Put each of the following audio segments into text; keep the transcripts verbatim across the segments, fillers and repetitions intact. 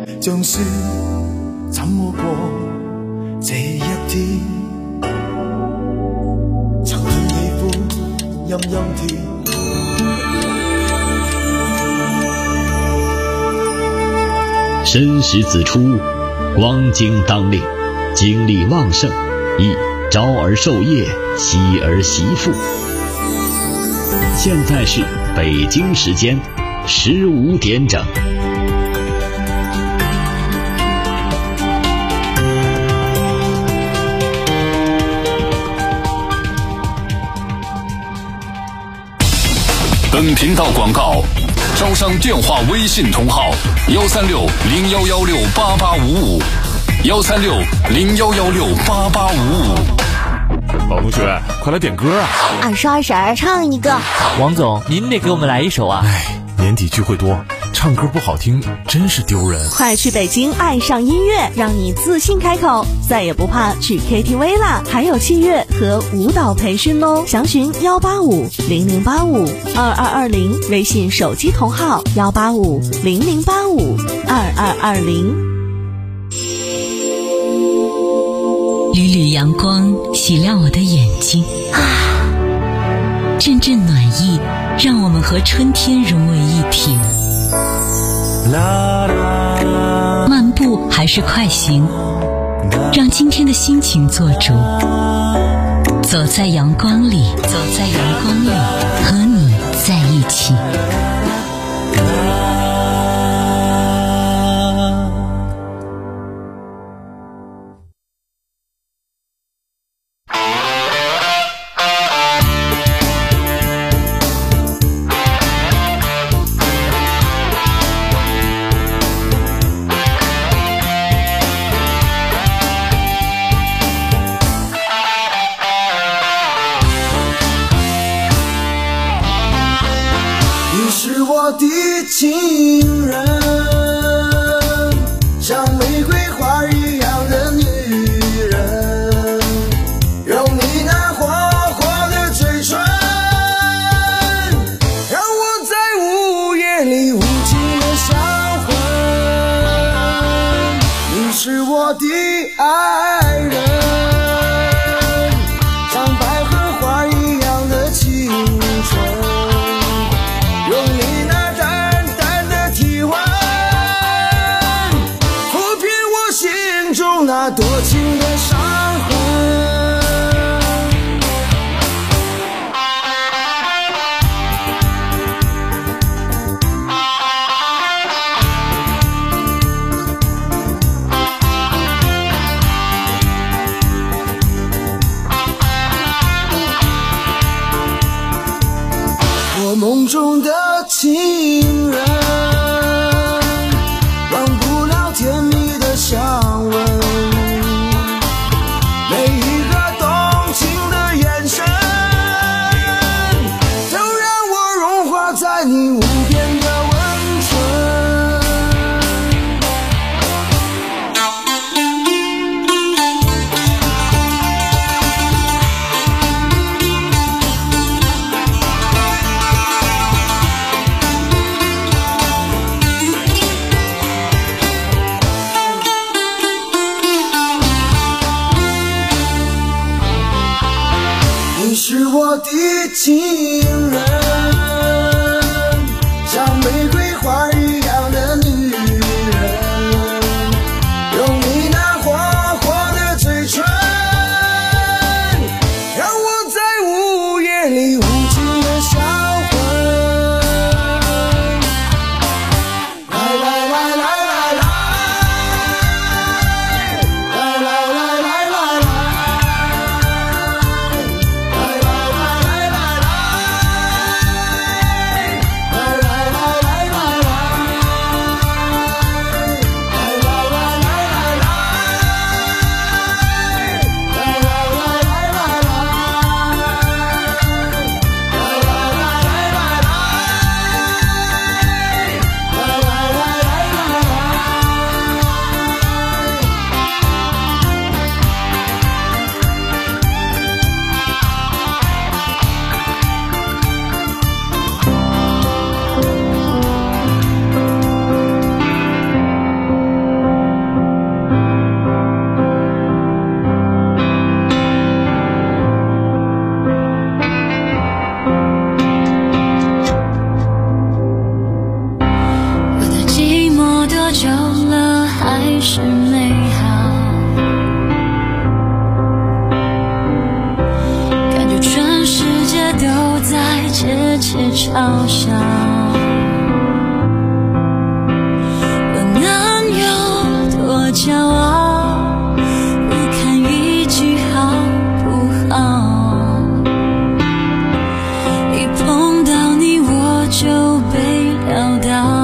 像说怎么过这一天，曾经喜欢阴阴天。 申时子初，光景当令，精力旺盛，宜朝而授业，夕而习赋。现在是北京时间十五点整。 本频道广告，招商电话微信同号：幺三六零幺幺六八八五五，幺三六零幺幺六八八五五。 老同学，快来点歌啊！ 二十二婶唱一个。 王总，您得给我们来一首啊！ 哎，年底聚会多，唱歌不好听，真是丢人。 快去北京爱上音乐，让你自信开口，再也不怕去 K T V 啦！还有器乐和舞蹈培训哦，详询幺八五零零八五二二二零，微信手机同号幺八五零零八五二二二零。 缕缕阳光洗亮我的眼睛啊，阵阵暖意让我们和春天融为一体。漫步还是快行，让今天的心情做主。走在阳光里，走在阳光里，和你在一起。 我的情人，像玫瑰花一样的女人，用你那花花的嘴唇，让我在午夜里无尽的销魂。你是我的爱人，像百合花一样的青春，用你那淡淡的体温，抚平我心中那多情的伤痕。我梦中的情人，忘不了甜蜜的香吻，每一个动情的眼神，都让我融化在你无边的温存。你是我的情人，像玫瑰花一样的女人，用你那花花的嘴唇，让我在午夜里无尽的销魂。来来来来来来，来来来来来来。 翱翔。我能有多骄傲，不看运气好不好，一碰到你我就被撂倒。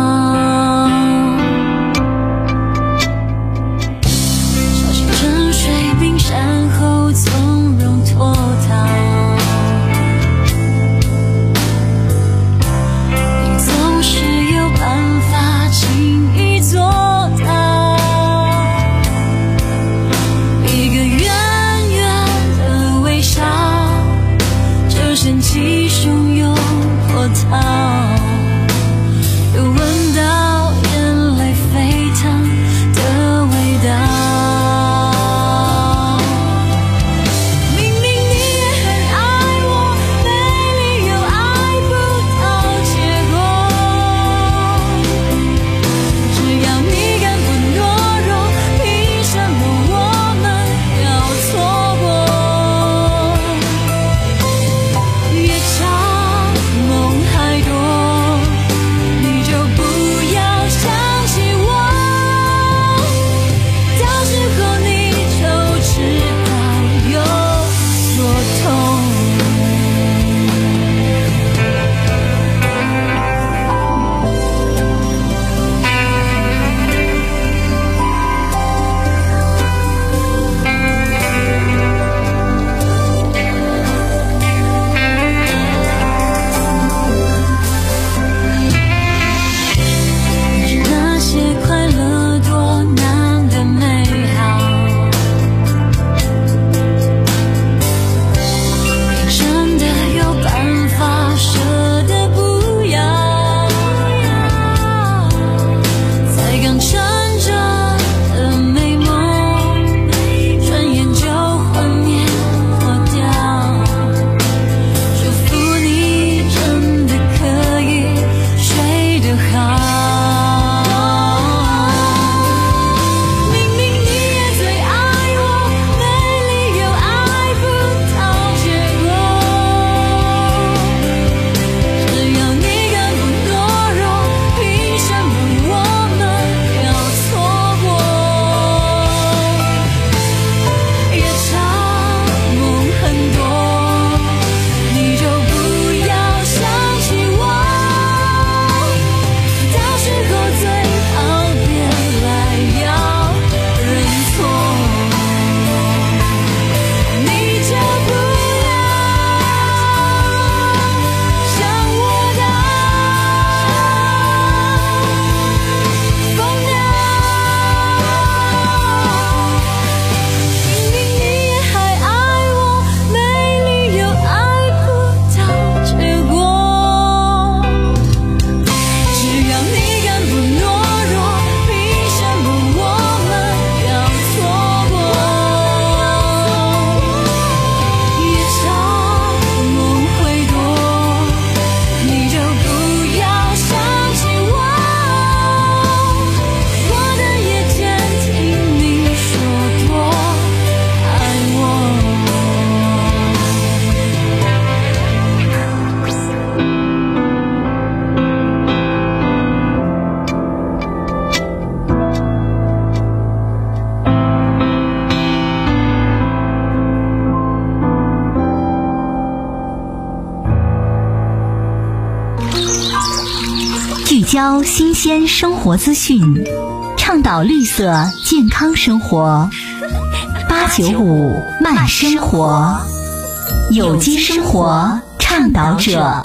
聚焦新鲜生活资讯，倡导绿色健康生活。八九五慢生活，有机生活倡导者，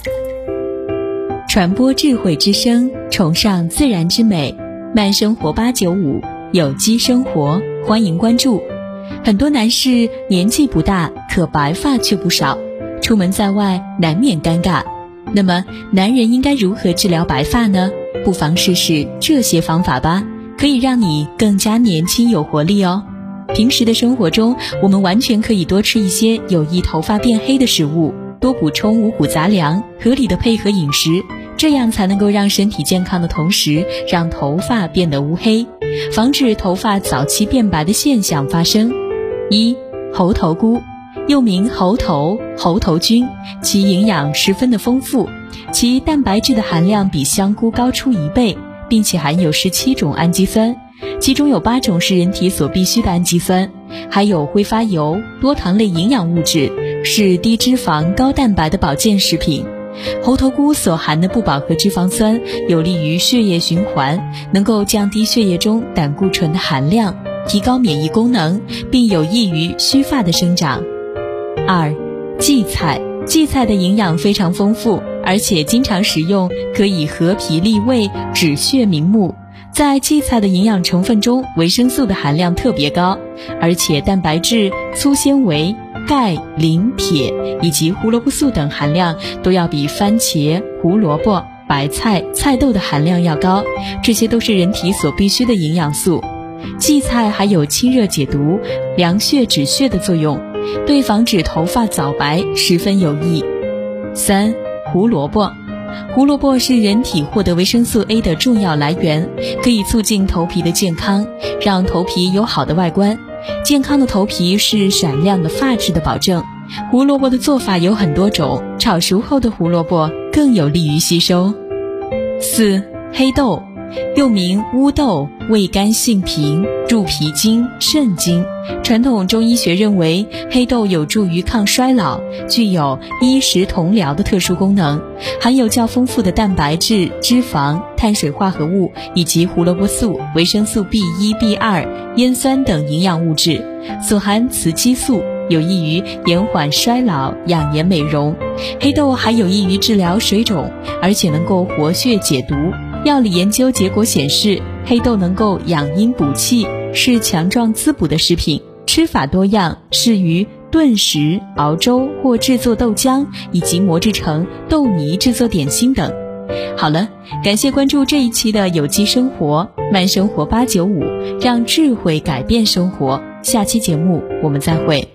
传播智慧之声，崇尚自然之美。慢生活八九五，有机生活，欢迎关注。很多男士年纪不大，可白发却不少，出门在外难免尴尬。那么男人应该如何治疗白发呢？不妨试试这些方法吧，可以让你更加年轻有活力哦。平时的生活中，我们完全可以多吃一些有益头发变黑的食物，多补充五谷杂粮，合理的配合饮食，这样才能够让身体健康的同时，让头发变得乌黑，防止头发早期变白的现象发生。一、猴头菇，又名猴头、猴头菌，其营养十分的丰富， 其蛋白质的含量比香菇高出一倍，并且含有十七种氨基酸，其中有八种是人体所必需的氨基酸，还有挥发油、多糖类营养物质，是低脂肪高蛋白的保健食品。猴头菇所含的不饱和脂肪酸有利于血液循环，能够降低血液中胆固醇的含量，提高免疫功能，并有益于须发的生长。二、荠菜。荠菜的营养非常丰富，而且经常食用，可以和脾利胃、止血明目。在荠菜的营养成分中，维生素的含量特别高，而且蛋白质、粗纤维、钙、磷、铁以及胡萝卜素等含量都要比番茄、胡萝卜、白菜、菜豆的含量要高，这些都是人体所必需的营养素。荠菜还有清热解毒、凉血止血的作用，对防止头发早白十分有益。三、胡萝卜。胡萝卜是人体获得维生素 A 的重要来源，可以促进头皮的健康，让头皮有好的外观。健康的头皮是闪亮的发质的保证。胡萝卜的做法有很多种，炒熟后的胡萝卜更有利于吸收。四、黑豆。又名乌豆，味甘性平，入脾经、肾经。传统中医学认为，黑豆有助于抗衰老，具有医食同疗的特殊功能，含有较丰富的蛋白质、脂肪、碳水化合物以及胡萝卜素、维生素 B 一、B 二、烟酸等营养物质，所含雌激素有益于延缓衰老、养颜美容。黑豆还有益于治疗水肿，而且能够活血解毒。药理研究结果显示，黑豆能够养阴补气，是强壮滋补的食品，吃法多样，适于炖食、熬粥或制作豆浆，以及磨制成豆泥制作点心等。好了，感谢关注这一期的有机生活慢生活八九五，让智慧改变生活。下期节目我们再会。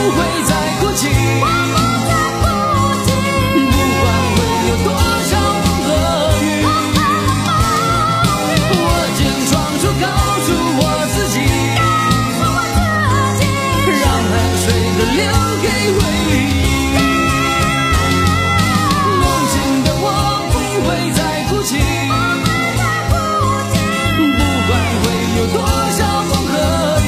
会再哭泣，不管会有多少风和雨，我坚闯出告诉我自己，让汗水都留给回忆。梦醒的我不会再哭泣，不管会有多少风和雨。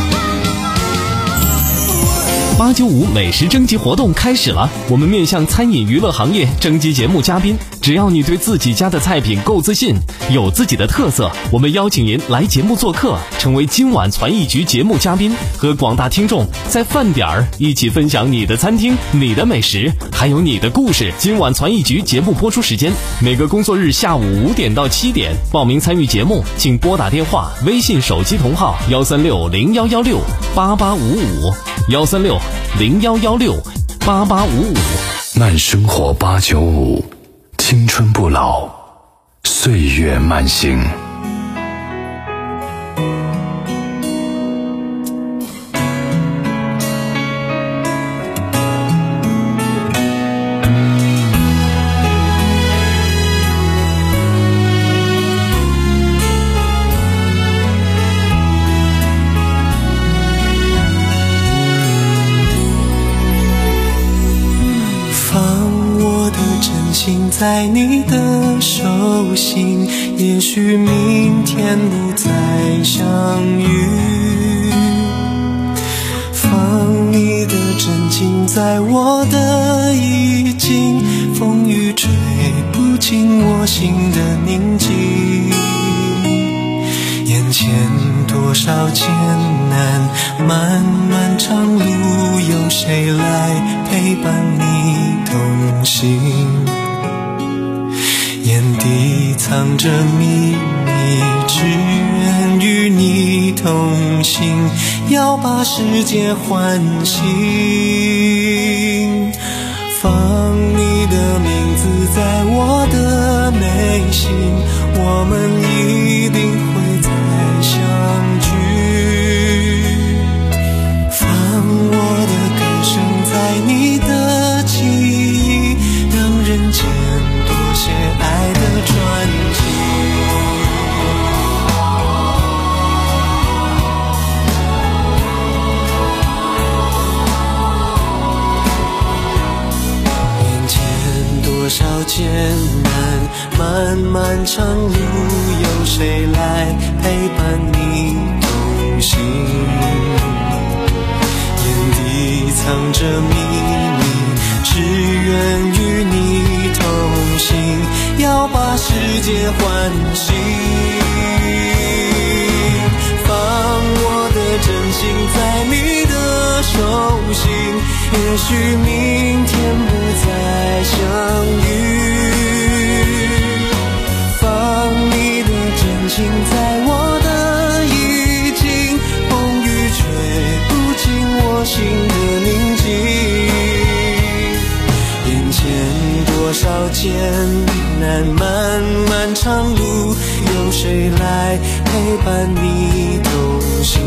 八九五美食征集活动开始了，我们面向餐饮娱乐行业征集节目嘉宾，只要你对自己家的菜品够自信，有自己的特色，我们邀请您来节目做客，成为今晚传艺局节目嘉宾，和广大听众在饭点儿一起分享你的餐厅、你的美食，还有你的故事。今晚传艺局节目播出时间每个工作日下午五点到七点，报名参与节目请拨打电话、微信手机同号幺三六零幺幺六八八五五幺三六零幺幺六八八五五。 慢生活八九五，青春不老，岁月慢行。 在你的手心，也许明天不再相遇。放你的真情在我的衣襟，风雨吹不进我心的宁静。眼前多少艰难，漫漫长路，有谁来陪伴你同行？眼底藏着秘密，只愿与你同行，要把世界唤醒。放你的名字在我的内心，我们一定会再相聚。放我的歌声在你的记忆，让人间多些爱的传奇。眼前多少艰难，漫漫长路，有谁来陪伴你同行？眼底藏着秘密，只愿与你同行，要把世界唤醒。放我的真心在你的手心，也许明天不再相遇。放你的真情在我的衣襟，风雨吹不进我心的宁静。眼前多少艰难，漫漫长路，有谁来陪伴你同行？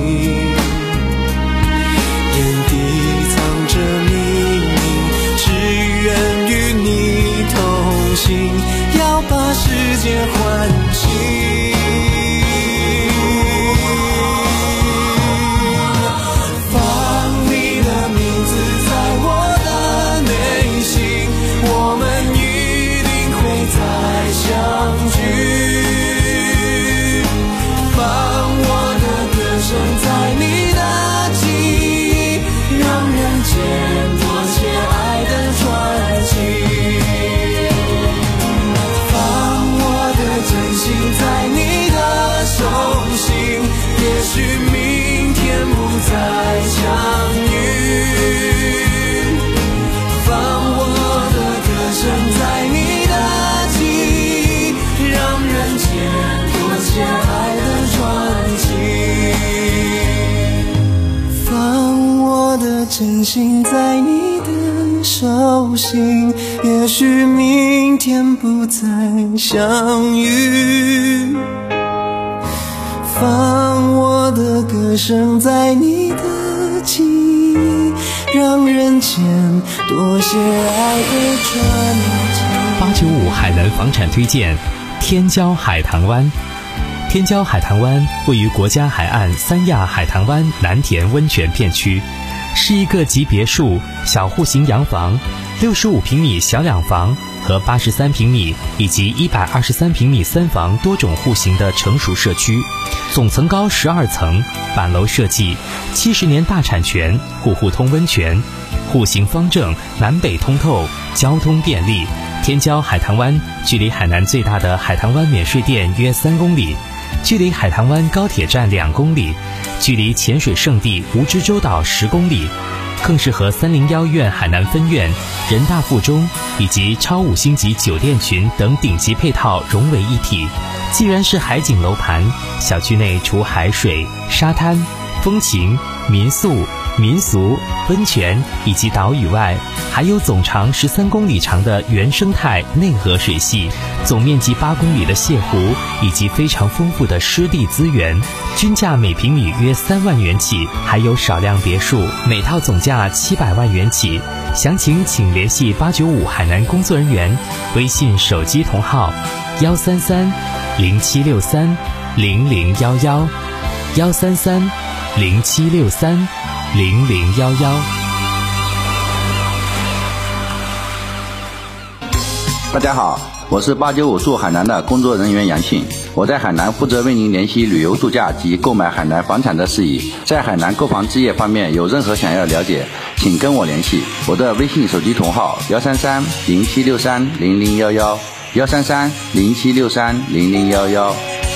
眼底藏着秘密，只愿与你同行，要把世界唤醒。真心在你的手心，也许明天不再相遇。放我的歌声在你的记忆，让眼前，多些爱的春天。 八九五海南房产推荐天骄海棠湾。天骄海棠湾位于国家海岸三亚海棠湾南田温泉片区，是一个集别墅、小户型洋房、六十五平米小两房和八十三平米以及一百二十三平米三房多种户型的成熟社区，总层高十二层，板楼设计，七十年大产权，户户通温泉，户型方正，南北通透，交通便利。天骄海棠湾距离海南最大的海棠湾免税店约三公里，距离海棠湾高铁站两公里，距离潜水圣地蜈支洲岛十公里，更是和三零幺院海南分院、人大附中以及超五星级酒店群等顶级配套融为一体。既然是海景楼盘，小区内除海水、沙滩、风情、民宿、民俗、温泉以及岛屿外，还有总长十三公里长的原生态内河水系，总面积八公里的泻湖，以及非常丰富的湿地资源，均价每平米约三万元起，还有少量别墅，每套总价七百万元起。详情请联系八九五海南工作人员，微信手机同号幺三三零七六三零零幺幺幺三三零七六三零零幺幺。 大家好，我是八九五驻海南的工作人员杨庆，我在海南负责为您联系旅游度假及购买海南房产的事宜。在海南购房置业方面有任何想要了解，请跟我联系，我的微信手机同号幺三三零七六三零零幺幺幺三三零七六三零零幺幺。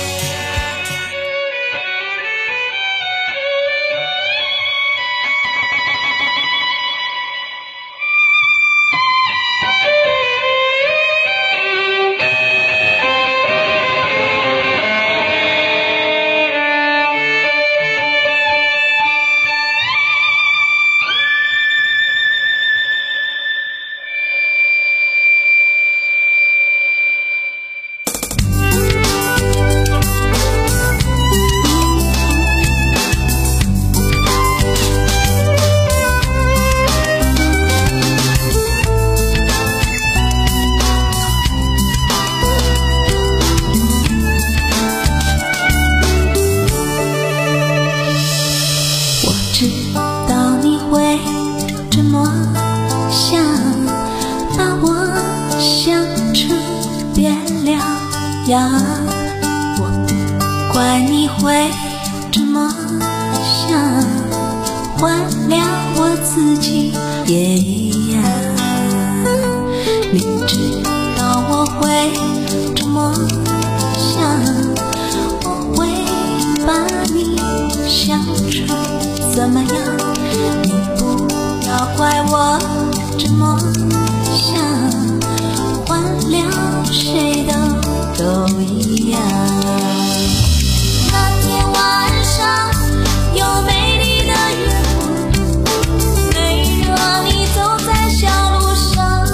我怪你会这么想，换了我自己也一样。你知道我会这么想，我会把你想成怎么样？你不要怪我这么想，换了谁都都一样。那天晚上有美丽的月光，没让你走在小路上。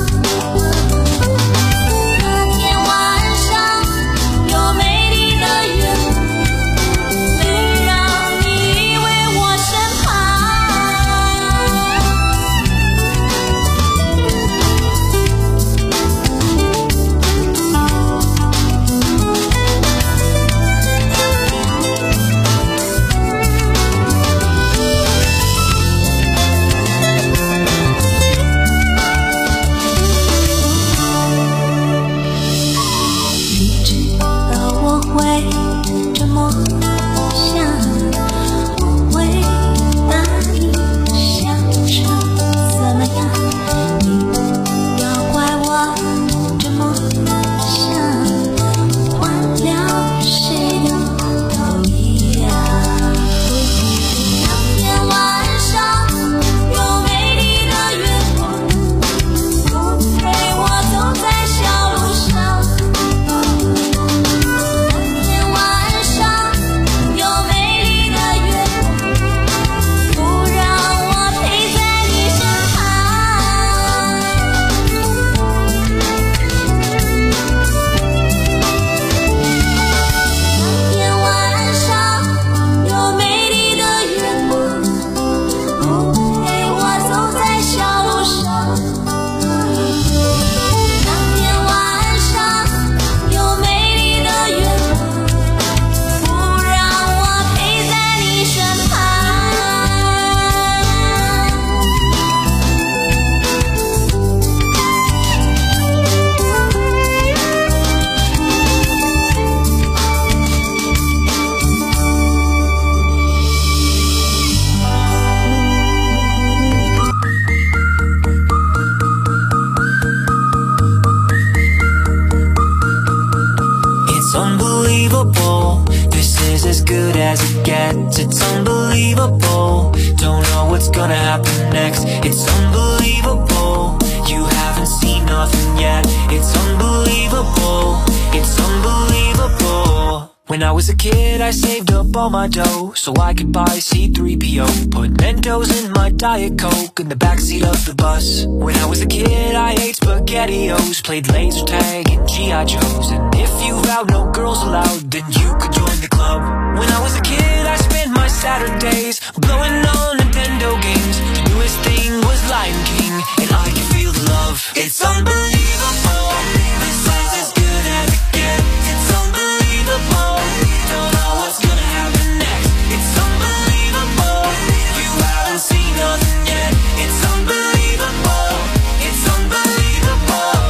那天晚上有美丽的月光，没让你依偎我身旁。 as it gets. It's unbelievable. Don't know what's gonna happen next. It's unbelievable. You haven't seen nothing yet. It's unbelievable. It's unbelievable. When I was a kid, I saved up all my dough so I could buy C three P O. Put Mentos in my Diet Coke in the backseat of the bus. When I was a kid, I ate SpaghettiOs, played laser tag and G I Joes. And if you vowed no girls allowed, then you could join the club. When I was a kid, I spent my Saturdays blowing on Nintendo games. The newest thing was Lion King, and I could feel the love. It's unbelievable. This is as good as it gets. It's unbelievable. Don't know what's gonna happen next. It's unbelievable. You haven't seen nothing yet. It's unbelievable. It's unbelievable.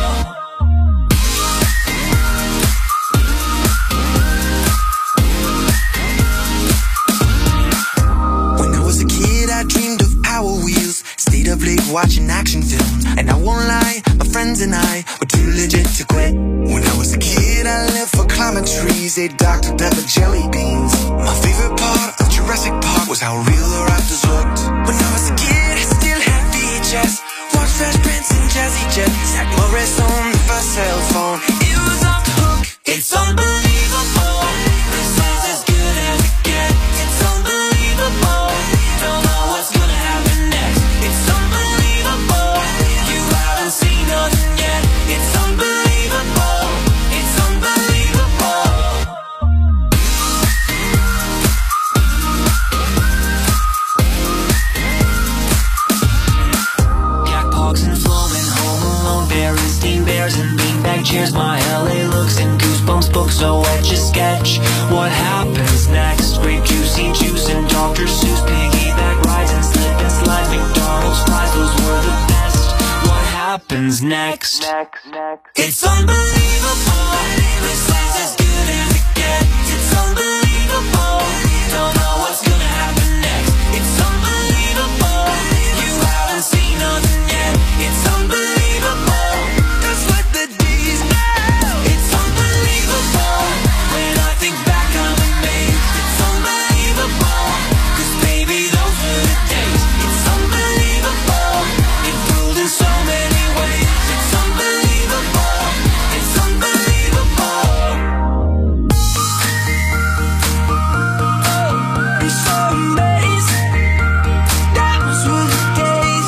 When I was a kid, I dreamed of Power Wheels. Stayed up late watching action films. And I won't lie, my friends and I were too legit to quit. When I was a kid, I lived for climbing trees, ate Doctor Pepper jelly beans. My favorite part of Jurassic Park was how real the raptors looked. When I was a kid, I still had V H S. Watched Fresh Prince and Jazzy Jet. Zach Morris on the first cell phone. It was off the hook. It's unbelievable. This is as good as it gets. It's unbelievable. Don't know what's gonna happen next. It's unbelievable. You haven't seen nothing yet. It's unbelievable. It's unbelievable. Jack Parks and Floman, Home Alone, Berenstein Bears and beanbag chairs. My L A looks and Goosebumps books. So etch a sketch. What happens next? Grape juicy juice and Doctor Seuss. Piggyback rides and slip and slide. McDonald's fries, those were the best. What happens next? Next, next. It's unbelievable. This is as good as it gets. It's unbelievable. Don't know what's gonna happen next. It's unbelievable. You haven't seen nothing yet. It's unbelievable. That's what the D's know. It's unbelievable. When I think back, I'm amazed. It's unbelievable. 'Cause baby, those were the days. It's unbelievable. Improved in so many ways. It's unbelievable. It's unbelievable. I'm so amazed. Those were the days.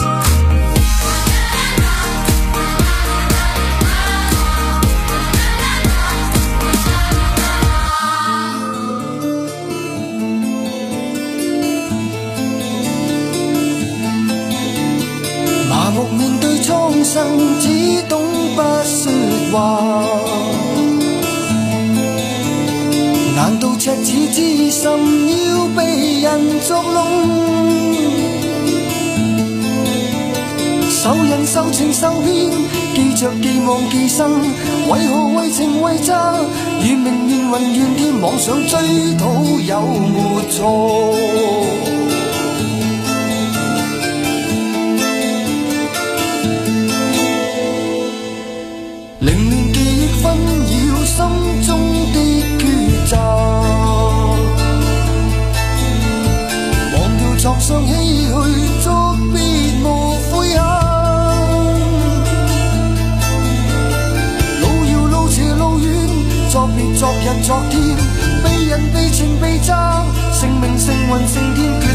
麻木面對蒼生，只懂不說話。難道赤子之心要被人作弄？受人受情受騙，記着既望既生，為何為情為詐？如明緣雲怨天，妄想追討有沒錯？凌亂記憶紛擾心中的抉擇，忘掉創傷唏噓，作別無悔恨。路遙路斜路遠，作別昨日昨天，被人被情被責，成名成雲成天決。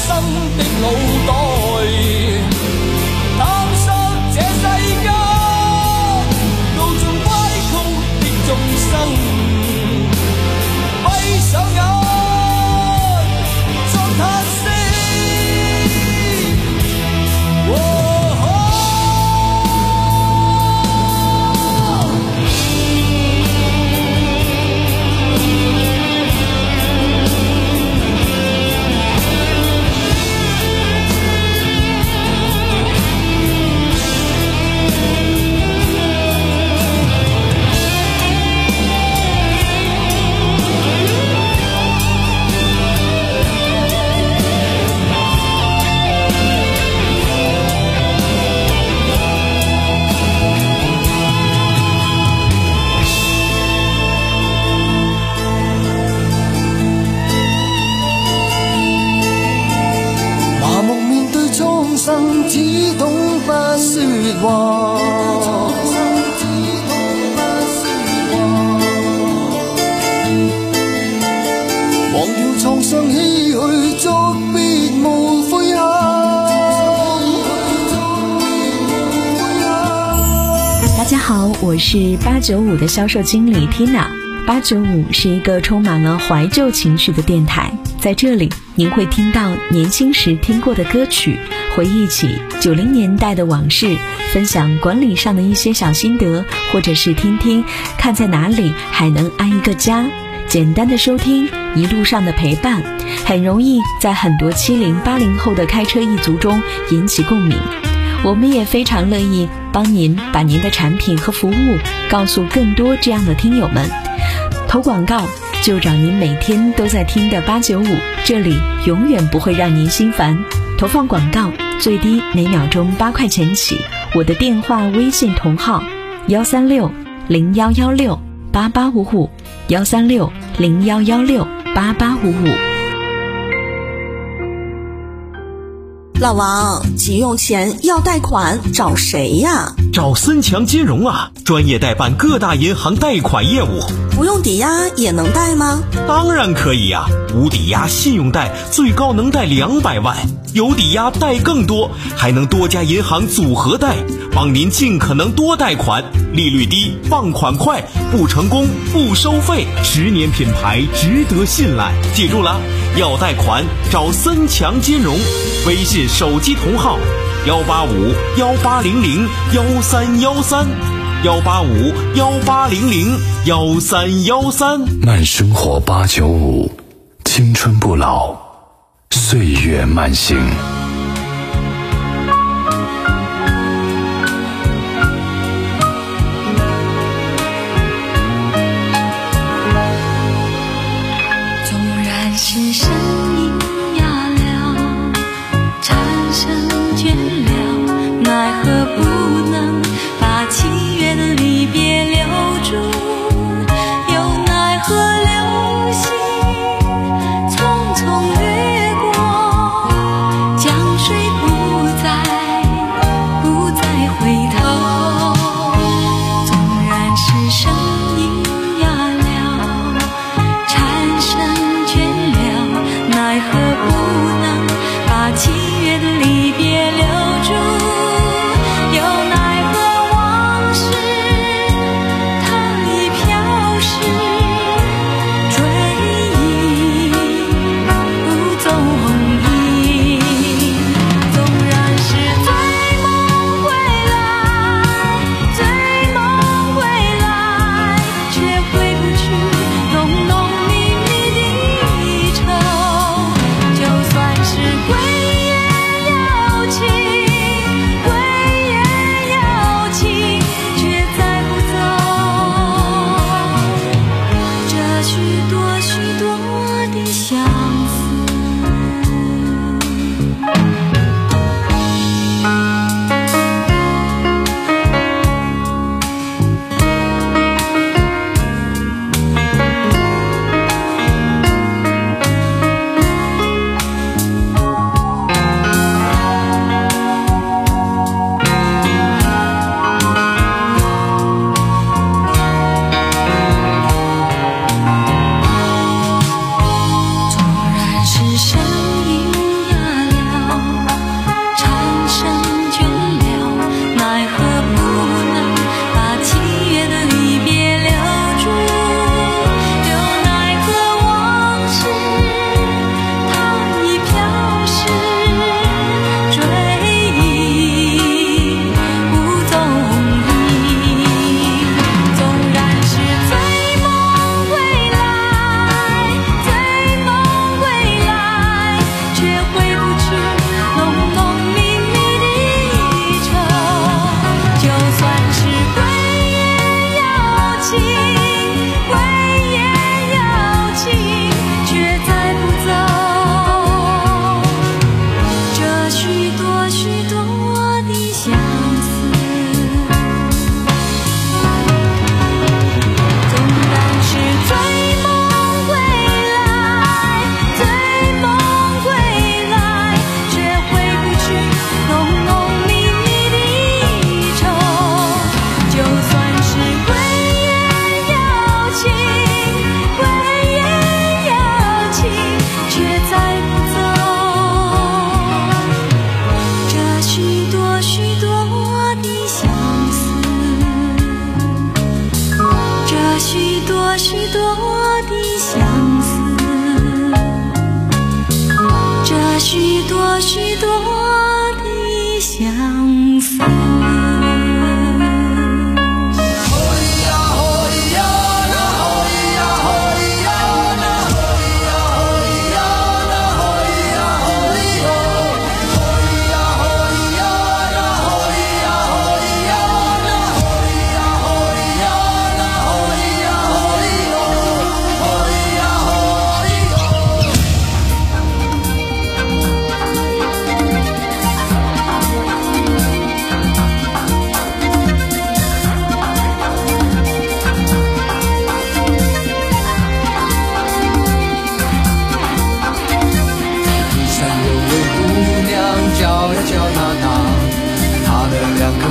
生的腦袋，探索這世間路盡歪曲的眾生，閉上眼作嘆息。只懂不說話，忘掉創傷唏噓，作別無悔恨。 大家好，我是八九五的销售经理 Tina。八九五是一个充满了怀旧情绪的电台，在这里您会听到年轻时听过的歌曲，回忆起九零年代的往事，分享管理上的一些小心得，或者是听听看在哪里还能安一个家。简单的收听，一路上的陪伴，很容易在很多七零八零后的开车一族中引起共鸣。我们也非常乐意帮您把您的产品和服务告诉更多这样的听友们。投广告就找您每天都在听的八九五，这里永远不会让您心烦。投放广告最低每秒钟八块钱起，我的电话微信同号幺三六零幺幺六八八五五，幺三六零幺幺六八八五五。 老王，急用钱要贷款找谁呀？ 找森强金融啊，专业代办各大银行贷款业务。 不用抵押也能贷吗？ 当然可以呀、啊，无抵押信用贷最高能贷两百万，有抵押贷更多，还能多家银行组合贷，帮您尽可能多贷款，利率低，放款快，不成功不收费，十年品牌值得信赖。记住了，要贷款找森强金融，微信手机同号幺八五幺八零零幺三幺三。幺八五幺八零零幺三幺三， 慢生活八九五，青春不老，岁月慢行。 纵然是声音哑了，蝉声倦了，奈何不能把七月的离别留住，又奈何流星匆匆掠过，将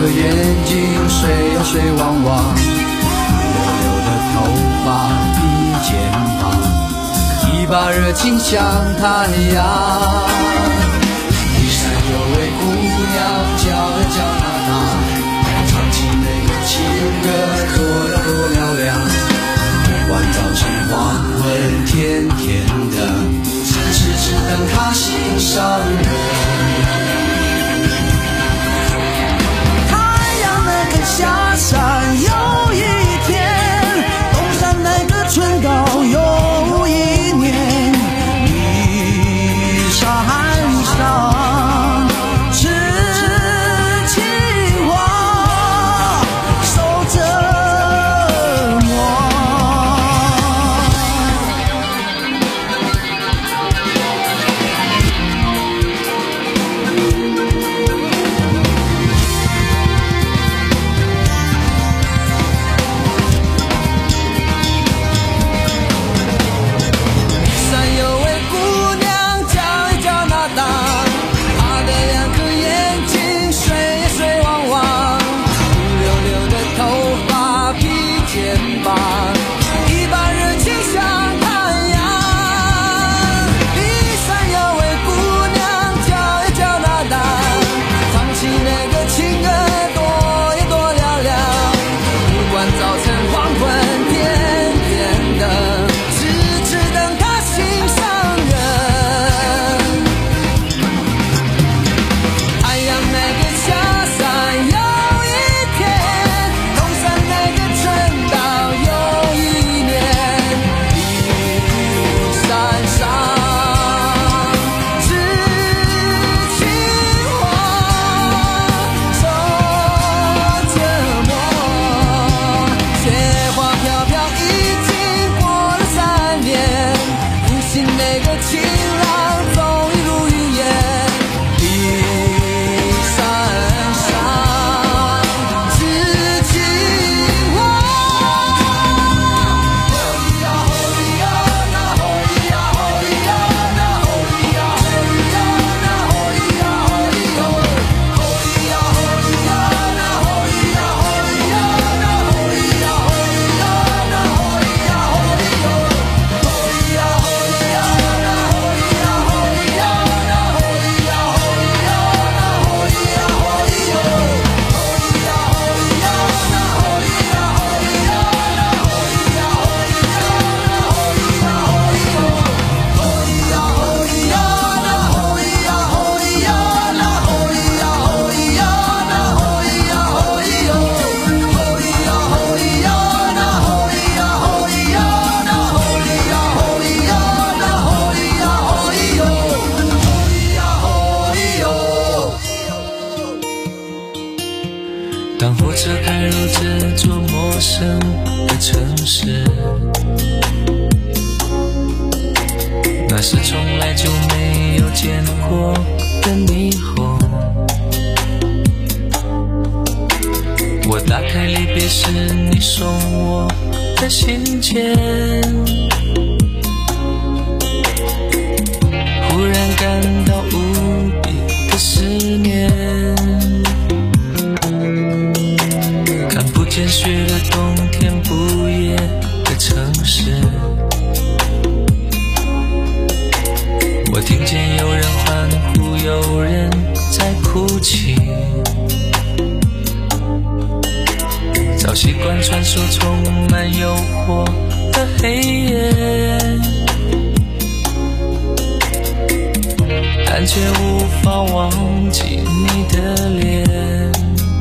颗眼睛水呀水汪汪，溜溜的头发披肩膀，一把热情像太阳。一山有位姑娘叫呀叫娜娜，唱起那个情歌多呀多嘹亮。不管早晨黄昏甜甜的，只是只等她心上人。下山又一天，东山那个春高又一年，一山上是情话守着我。 当火车开入这座陌生的城市，那是从来就没有见过的霓虹。我打开离别时你送我的信件，忽然感到无比的思念。看不见雪的冬天，不夜的城市，我听见有人欢呼，有人在哭泣。早习惯穿梭充满诱惑的黑夜，但却无法忘记你的脸。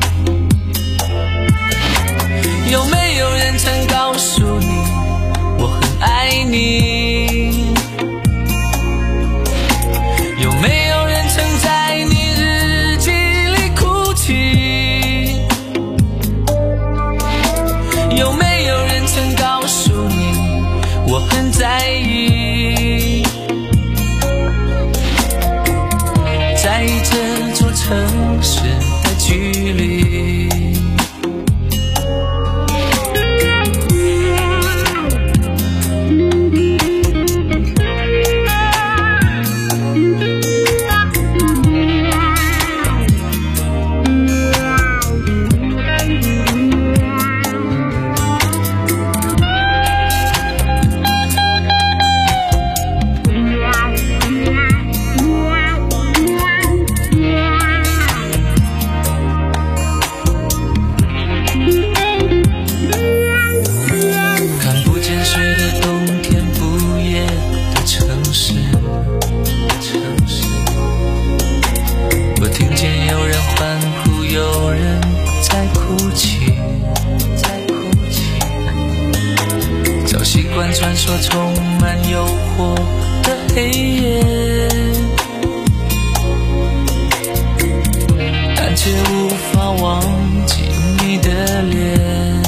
有没有人曾告诉你我很爱你？有没有人曾在你日记里哭泣？有没有人曾告诉你我很在意？在意这座城市的距离。 传说充满诱惑的黑夜，但却无法忘记你的脸。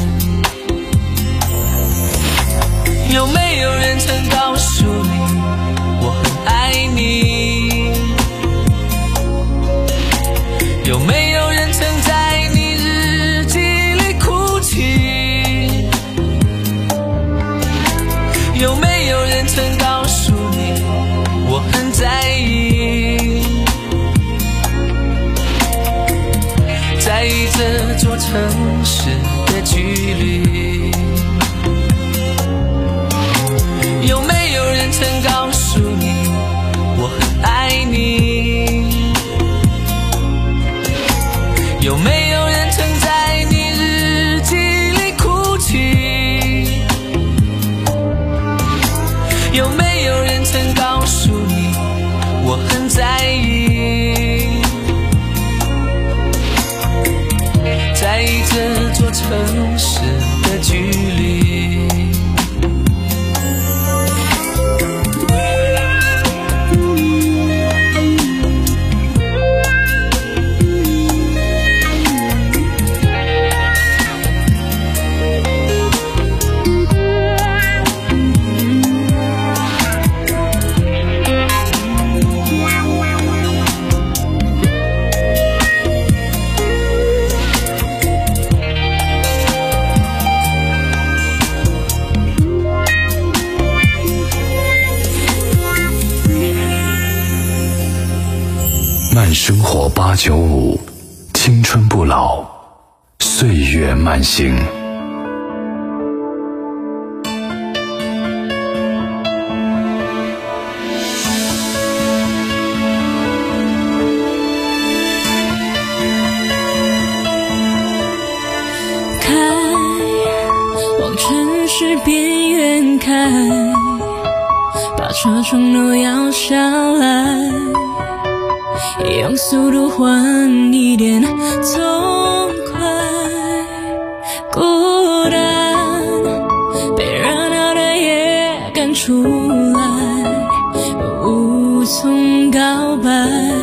有没有人曾告诉你我很爱你？有没有人曾在你日记里哭泣？有没有人曾告诉你我很在意？在意这座城市的距离。有没有人曾告诉你我很爱你？有没有人曾在你日记里哭泣？有没有人曾告诉你我很在意？在意这座城市的距离。 慢生活八九五，青春不老，岁月慢行。 开，往城市边缘开，把车窗都摇下来，用速度换一点痛快。孤单被热闹的夜赶出来，无从告白，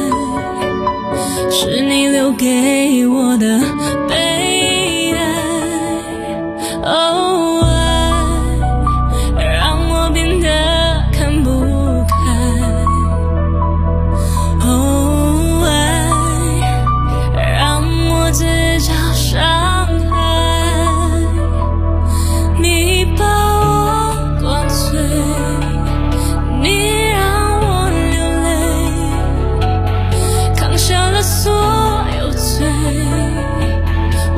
是你留给我的悲哀。哦，爱让我变得看不开。哦，爱让我自找伤害。你把我灌醉，你让我流泪，扛下了所有罪。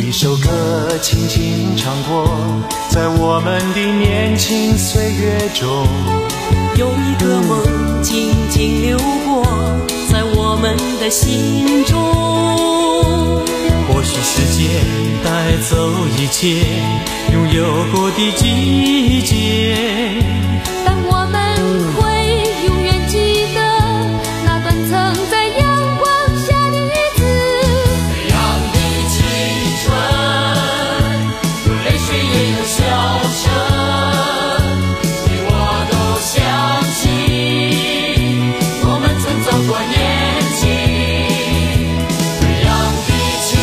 一首歌轻轻唱过，在我们的年轻岁月中， 有一个梦静静流过，在我们的心中。 或许时间带走一切拥有过的季节， 但我们会永远记得那段曾在阳光下的日子。 这样的青春，有泪水也有笑声，你我都相信我们曾走过年轻。这样的青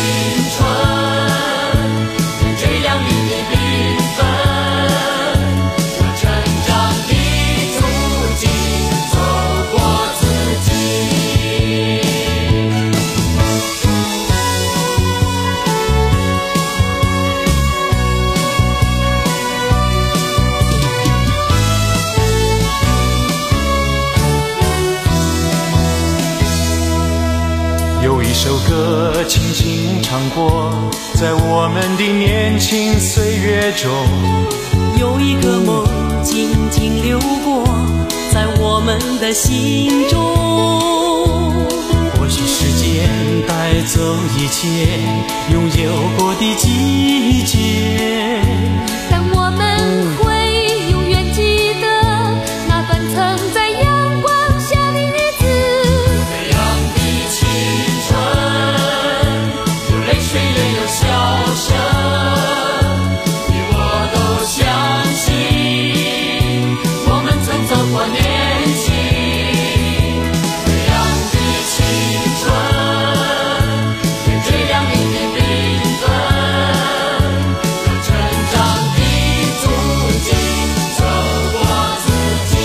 春，这样的缤纷，我成长的足迹，走过自己。 有一首歌轻轻唱过，在我们的年轻岁月中， 有一个梦静静流过，在我们的心中。 或许时间带走一切拥有过的季节， 但我们会永远记得那段曾在阳光下的日子。 这样的青春，有泪水也有笑声，你我都相信我们曾走过年轻。这样的青春，这样的缤纷，有成长的足迹，走过自己。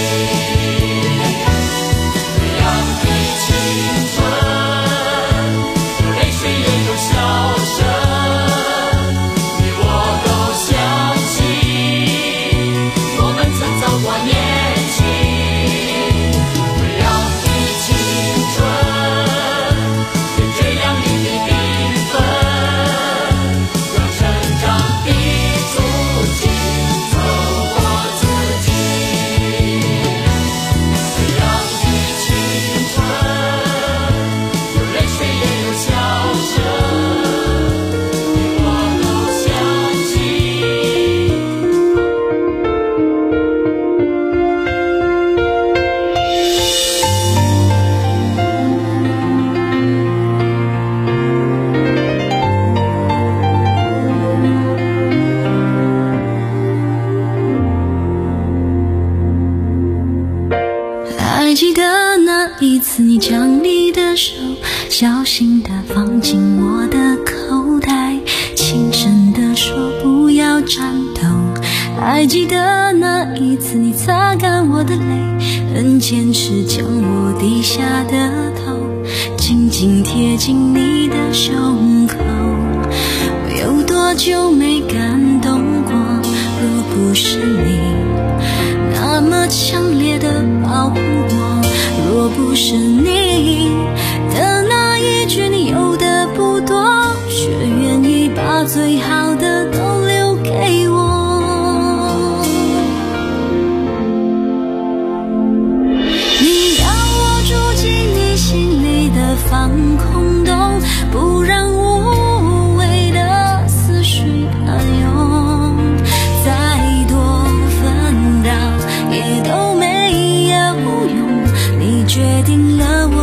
这样的青春，有泪水也有笑声，你我都相信我们曾走过年轻。这样的青春，这样的缤纷，有成长的足迹，走过自己。这样的青春，有泪水也有笑声，你我都相信。 还记得那一次，你将你的手小心地放进我的口袋，轻声地说不要颤抖。还记得那一次，你擦干我的泪，很坚持将我低下的头紧紧贴近你的胸口。我有多久没感动过？若不是你那么强烈的保护我，若不是你的那一句你有的不多，却愿意把最好的都留给我。你要我住进你心里的防空洞，不让无谓的思绪暗涌，再多纷扰也都没有用。你决定了我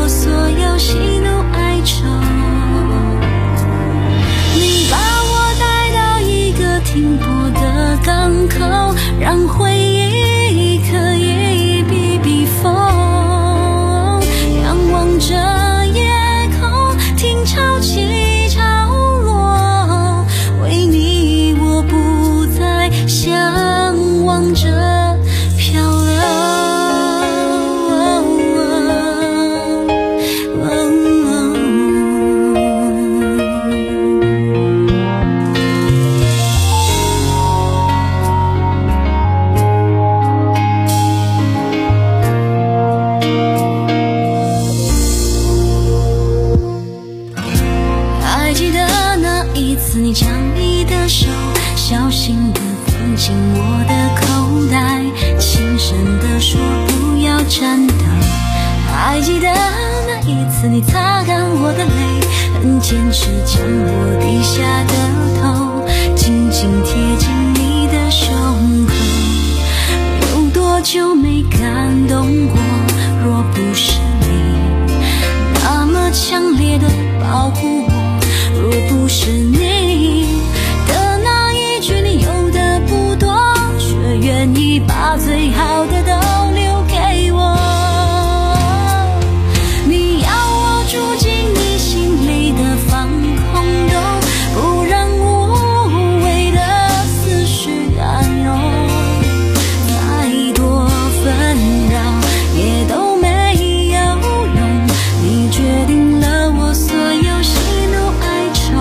我的口袋，轻声地说不要颤抖。还记得那一次你擦干我的泪，很坚持将我低下的头紧紧贴近你的胸口。有多久没感动过？若不是你那么强烈的保护我，若不是你的那一句你有的不多，却愿意把最好的都留给我。你要我住进你心里的防空洞，不让无谓的思绪暗涌，再多纷扰也都没有用，你决定了我所有喜怒哀愁。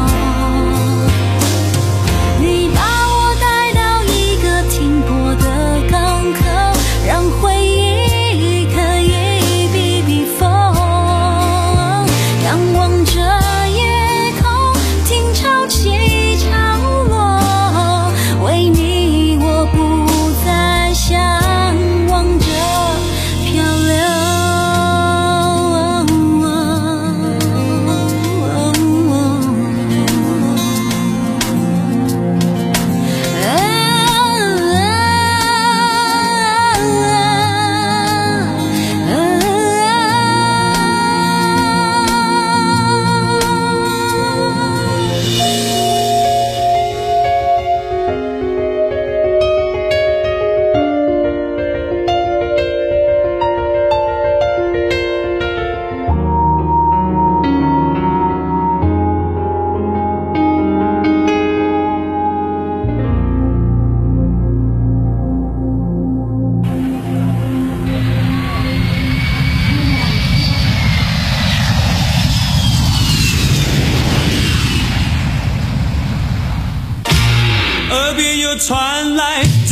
你把我带到一个停泊的港口，让回忆可以避避风，仰望着夜空，听潮起潮落，为你我不再向往着漂流。 耳边又传来